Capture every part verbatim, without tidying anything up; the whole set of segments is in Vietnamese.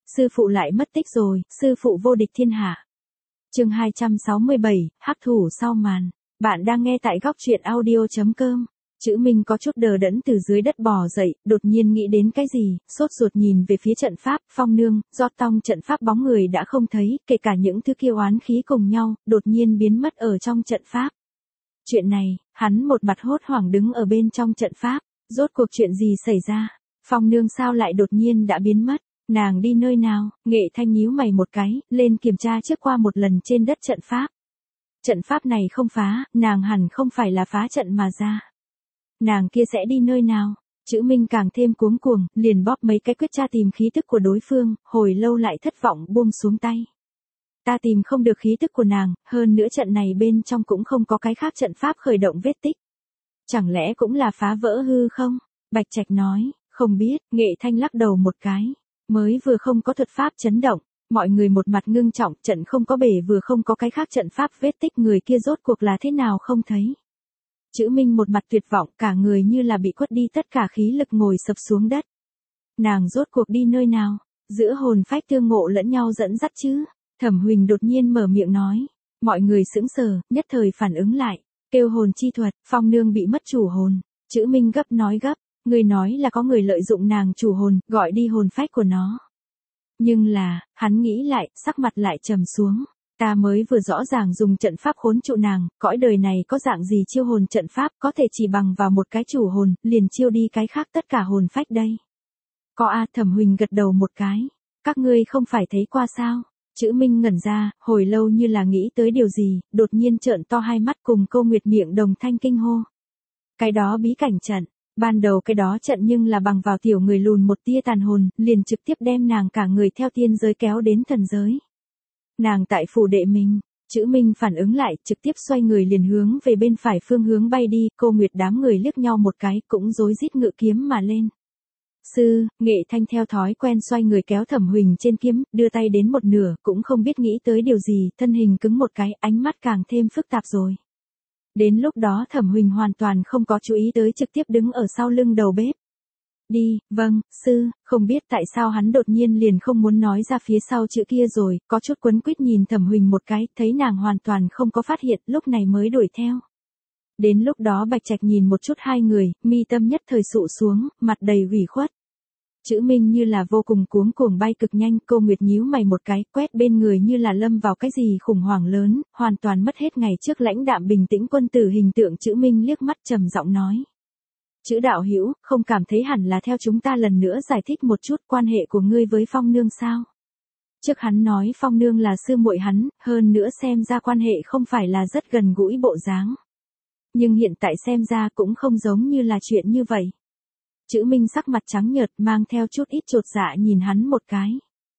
sư phụ lại mất tích rồi, sư phụ vô địch thiên hạ. Chương hai trăm sáu mươi bảy, hắc thủ sau màn. Bạn đang nghe tại góc truyện audio chấm com. Chữ Minh có chút đờ đẫn từ dưới đất bò dậy, đột nhiên nghĩ đến cái gì, sốt ruột nhìn về phía trận pháp, Phong Nương, do tông trận pháp bóng người đã không thấy, kể cả những thứ kia oán khí cùng nhau, đột nhiên biến mất ở trong trận pháp. Chuyện này, hắn một mặt hốt hoảng đứng ở bên trong trận pháp, rốt cuộc chuyện gì xảy ra, Phong Nương sao lại đột nhiên đã biến mất, nàng đi nơi nào, Nghệ Thanh nhíu mày một cái, lên kiểm tra trước qua một lần trên đất trận pháp. Trận pháp này không phá, nàng hẳn không phải là phá trận mà ra. Nàng kia sẽ đi nơi nào? Chữ Minh càng thêm cuống cuồng, liền bóp mấy cái quyết tra tìm khí tức của đối phương, hồi lâu lại thất vọng buông xuống tay. Ta tìm không được khí tức của nàng, hơn nữa trận này bên trong cũng không có cái khác trận pháp khởi động vết tích. Chẳng lẽ cũng là phá vỡ hư không? Bạch Trạch nói, không biết, Nghệ Thanh lắc đầu một cái. Mới vừa không có thuật pháp chấn động, mọi người một mặt ngưng trọng, trận không có bể vừa không có cái khác trận pháp vết tích, người kia rốt cuộc là thế nào không thấy. Chữ Minh một mặt tuyệt vọng, cả người như là bị quất đi tất cả khí lực ngồi sập xuống đất. Nàng rốt cuộc đi nơi nào, giữa hồn phách tương ngộ lẫn nhau dẫn dắt chứ. Thẩm Huỳnh đột nhiên mở miệng nói. Mọi người sững sờ, nhất thời phản ứng lại. Kêu hồn chi thuật, Phong Nương bị mất chủ hồn. Chữ Minh gấp nói gấp, người nói là có người lợi dụng nàng chủ hồn, gọi đi hồn phách của nó. Nhưng là, hắn nghĩ lại, sắc mặt lại trầm xuống. Ta mới vừa rõ ràng dùng trận pháp khốn trụ nàng, cõi đời này có dạng gì chiêu hồn trận pháp có thể chỉ bằng vào một cái chủ hồn, liền chiêu đi cái khác tất cả hồn phách đây. Có a, Thẩm Huỳnh gật đầu một cái. Các ngươi không phải thấy qua sao? Chữ Minh ngẩn ra, hồi lâu như là nghĩ tới điều gì, đột nhiên trợn to hai mắt cùng Câu Nguyệt miệng đồng thanh kinh hô. Cái đó bí cảnh trận, ban đầu cái đó trận nhưng là bằng vào tiểu người lùn một tia tàn hồn, liền trực tiếp đem nàng cả người theo tiên giới kéo đến thần giới. Nàng tại phủ đệ mình, Chữ Minh phản ứng lại, trực tiếp xoay người liền hướng về bên phải phương hướng bay đi, Cô Nguyệt đám người liếc nhau một cái, cũng rối rít ngự kiếm mà lên. Sư, Nghệ Thanh theo thói quen xoay người kéo Thẩm Huỳnh trên kiếm, đưa tay đến một nửa, cũng không biết nghĩ tới điều gì, thân hình cứng một cái, ánh mắt càng thêm phức tạp rồi. Đến lúc đó Thẩm Huỳnh hoàn toàn không có chú ý tới, trực tiếp đứng ở sau lưng đầu bếp. Đi, vâng, sư, không biết tại sao hắn đột nhiên liền không muốn nói ra phía sau chữ kia rồi, có chút quấn quýt nhìn Thẩm Huỳnh một cái, thấy nàng hoàn toàn không có phát hiện, lúc này mới đuổi theo. Đến lúc đó Bạch Trạch nhìn một chút hai người, mi tâm nhất thời sụ xuống, mặt đầy ủy khuất. Chữ Minh như là vô cùng cuống cuồng bay cực nhanh, Cô Nguyệt nhíu mày một cái, quét bên người như là lâm vào cái gì khủng hoảng lớn, hoàn toàn mất hết ngày trước lãnh đạm bình tĩnh quân tử hình tượng. Chữ Minh liếc mắt trầm giọng nói. Chữ đạo hữu, không cảm thấy hẳn là theo chúng ta lần nữa giải thích một chút quan hệ của ngươi với Phong Nương sao? Trước hắn nói Phong Nương là sư muội hắn, hơn nữa xem ra quan hệ không phải là rất gần gũi bộ dáng. Nhưng hiện tại xem ra cũng không giống như là chuyện như vậy. Chữ Minh sắc mặt trắng nhợt mang theo chút ít chột dạ nhìn hắn một cái.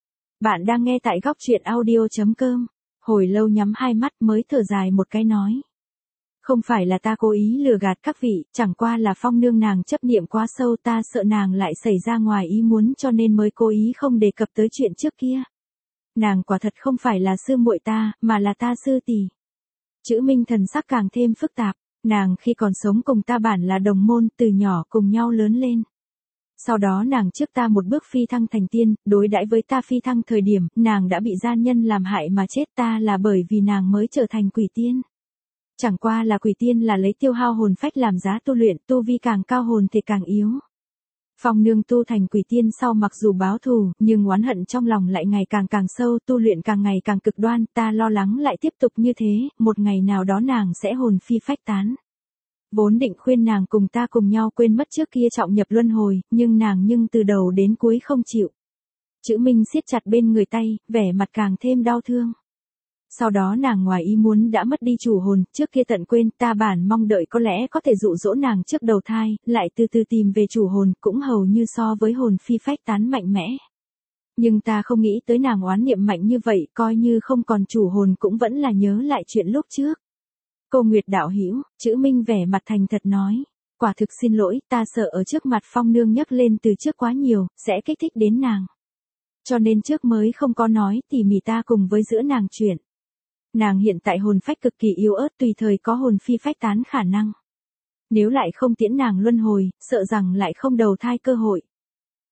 Bạn đang nghe tại góc truyện audio chấm com, hồi lâu nhắm hai mắt mới thở dài một cái nói. Không phải là ta cố ý lừa gạt các vị, chẳng qua là Phong Nương nàng chấp niệm quá sâu, ta sợ nàng lại xảy ra ngoài ý muốn cho nên mới cố ý không đề cập tới chuyện trước kia. Nàng quả thật không phải là sư muội ta, mà là ta sư tỷ. Chữ Minh thần sắc càng thêm phức tạp, nàng khi còn sống cùng ta bản là đồng môn, từ nhỏ cùng nhau lớn lên. Sau đó nàng trước ta một bước phi thăng thành tiên, đối đãi với ta phi thăng thời điểm, nàng đã bị gian nhân làm hại mà chết, ta là bởi vì nàng mới trở thành quỷ tiên. Chẳng qua là quỷ tiên là lấy tiêu hao hồn phách làm giá tu luyện, tu vi càng cao hồn thì càng yếu. Phong Nương tu thành quỷ tiên sau mặc dù báo thù, nhưng oán hận trong lòng lại ngày càng càng sâu, tu luyện càng ngày càng cực đoan, ta lo lắng lại tiếp tục như thế, một ngày nào đó nàng sẽ hồn phi phách tán. Vốn định khuyên nàng cùng ta cùng nhau quên mất trước kia trọng nhập luân hồi, nhưng nàng nhưng từ đầu đến cuối không chịu. Chữ Minh siết chặt bên người tay, vẻ mặt càng thêm đau thương. Sau đó nàng ngoài ý muốn đã mất đi chủ hồn, trước kia tận quên, ta bản mong đợi có lẽ có thể dụ dỗ nàng trước đầu thai, lại từ từ tìm về chủ hồn, cũng hầu như so với hồn phi phách tán mạnh mẽ. Nhưng ta không nghĩ tới nàng oán niệm mạnh như vậy, coi như không còn chủ hồn cũng vẫn là nhớ lại chuyện lúc trước. Cô Nguyệt đạo hữu, Chữ Minh vẻ mặt thành thật nói, quả thực xin lỗi, ta sợ ở trước mặt Phong Nương nhắc lên từ trước quá nhiều, sẽ kích thích đến nàng. Cho nên trước mới không có nói tỉ mỉ ta cùng với giữa nàng chuyện. Nàng hiện tại hồn phách cực kỳ yếu ớt, tùy thời có hồn phi phách tán khả năng. Nếu lại không tiễn nàng luân hồi, sợ rằng lại không đầu thai cơ hội.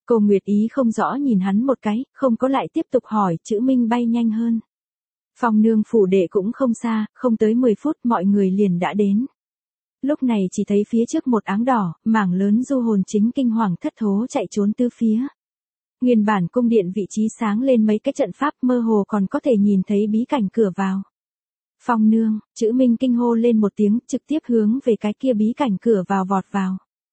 Cô Nguyệt ý không rõ nhìn hắn một cái, không có lại tiếp tục hỏi, Chữ Minh bay nhanh hơn. Phong nương phủ đệ cũng không xa, không tới mười phút mọi người liền đã đến. Lúc này chỉ thấy phía trước một áng đỏ, mảng lớn du hồn chính kinh hoàng thất thố chạy trốn tứ phía. Nguyên bản cung điện vị trí sáng lên mấy cái trận pháp, mơ hồ còn có thể nhìn thấy bí cảnh cửa vào. Phong nương, Chữ Minh kinh hô lên một tiếng, trực tiếp hướng về cái kia bí cảnh cửa vào vọt vào.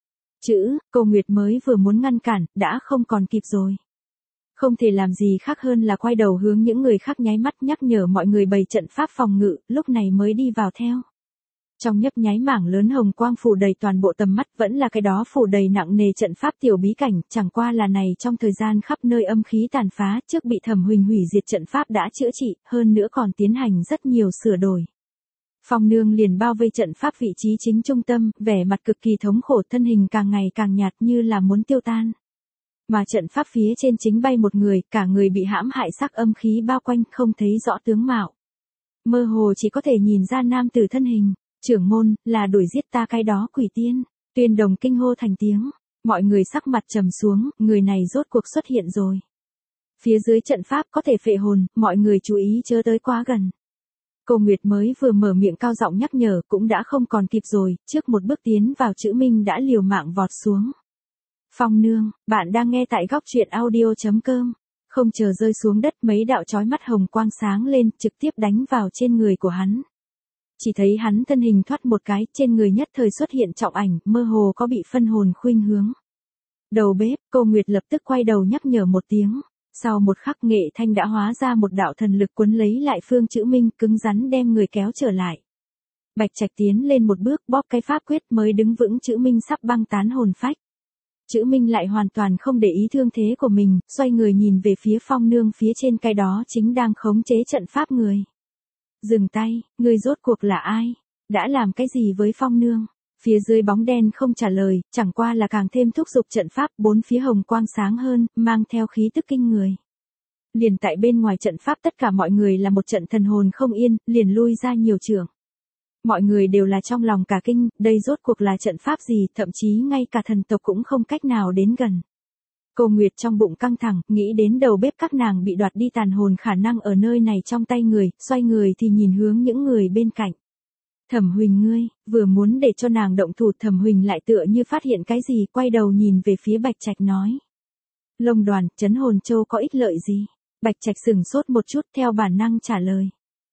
Chữ, Cô Nguyệt mới vừa muốn ngăn cản, đã không còn kịp rồi. Không thể làm gì khác hơn là quay đầu hướng những người khác nháy mắt nhắc nhở mọi người bày trận pháp phòng ngự, lúc này mới đi vào theo. Trong nhấp nháy mảng lớn hồng quang phủ đầy toàn bộ tầm mắt, vẫn là cái đó phủ đầy nặng nề trận pháp tiểu bí cảnh, chẳng qua là này trong thời gian khắp nơi âm khí tàn phá, trước bị Thẩm Huỳnh hủy diệt trận pháp đã chữa trị, hơn nữa còn tiến hành rất nhiều sửa đổi. Phong nương liền bao vây trận pháp vị trí chính trung tâm, vẻ mặt cực kỳ thống khổ, thân hình càng ngày càng nhạt như là muốn tiêu tan. Mà trận pháp phía trên chính bay một người, cả người bị hãm hại sắc âm khí bao quanh, không thấy rõ tướng mạo. Mơ hồ chỉ có thể nhìn ra nam tử thân hình. Trưởng môn, là đuổi giết ta cái đó quỷ tiên. Tuyên Đồng kinh hô thành tiếng. Mọi người sắc mặt trầm xuống, người này rốt cuộc xuất hiện rồi. Phía dưới trận pháp có thể phệ hồn, mọi người chú ý chớ tới quá gần. Cô Nguyệt mới vừa mở miệng cao giọng nhắc nhở, cũng đã không còn kịp rồi, trước một bước tiến vào Chữ Minh đã liều mạng vọt xuống. Phong nương, bạn đang nghe tại góc truyện audio chấm com. Không chờ rơi xuống đất, mấy đạo chói mắt hồng quang sáng lên, trực tiếp đánh vào trên người của hắn. Chỉ thấy hắn thân hình thoát một cái, trên người nhất thời xuất hiện trọng ảnh, mơ hồ có bị phân hồn khuynh hướng. Đầu bếp, Cô Nguyệt lập tức quay đầu nhắc nhở một tiếng. Sau một khắc Nghệ Thanh đã hóa ra một đạo thần lực quấn lấy lại Phương Chữ Minh, cứng rắn đem người kéo trở lại. Bạch Trạch tiến lên một bước, bóp cái pháp quyết mới đứng vững, Chữ Minh sắp băng tán hồn phách. Chữ Minh lại hoàn toàn không để ý thương thế của mình, xoay người nhìn về phía Phong nương phía trên cái đó chính đang khống chế trận pháp người. Dừng tay, ngươi rốt cuộc là ai? Đã làm cái gì với Phong nương? Phía dưới bóng đen không trả lời, chẳng qua là càng thêm thúc giục trận pháp, bốn phía hồng quang sáng hơn, mang theo khí tức kinh người. Liền tại bên ngoài trận pháp tất cả mọi người là một trận thần hồn không yên, liền lui ra nhiều trường. Mọi người đều là trong lòng cả kinh, đây rốt cuộc là trận pháp gì, thậm chí ngay cả thần tộc cũng không cách nào đến gần. Cô Nguyệt trong bụng căng thẳng, nghĩ đến đầu bếp các nàng bị đoạt đi tàn hồn khả năng ở nơi này trong tay người, xoay người thì nhìn hướng những người bên cạnh. Thẩm Huỳnh ngươi, vừa muốn để cho nàng động thủ, Thẩm Huỳnh lại tựa như phát hiện cái gì, quay đầu nhìn về phía Bạch Trạch nói. Lông Đoàn, trấn hồn châu có ích lợi gì? Bạch Trạch sửng sốt một chút, theo bản năng trả lời.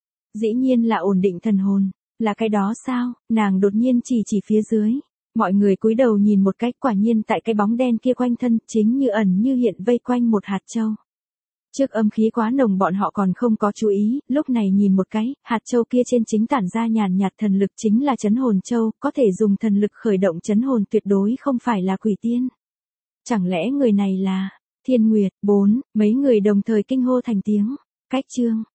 Dĩ nhiên là ổn định thần hồn, là cái đó sao? Nàng đột nhiên chỉ chỉ phía dưới. Mọi người cúi đầu nhìn một cái, quả nhiên tại cái bóng đen kia quanh thân, chính như ẩn như hiện vây quanh một hạt châu. Trước âm khí quá nồng bọn họ còn không có chú ý, lúc này nhìn một cái, hạt châu kia trên chính tản ra nhàn nhạt thần lực chính là trấn hồn châu, có thể dùng thần lực khởi động trấn hồn, tuyệt đối không phải là quỷ tiên. Chẳng lẽ người này là Thiên Nguyệt? Bốn, mấy người đồng thời kinh hô thành tiếng. Cách chương,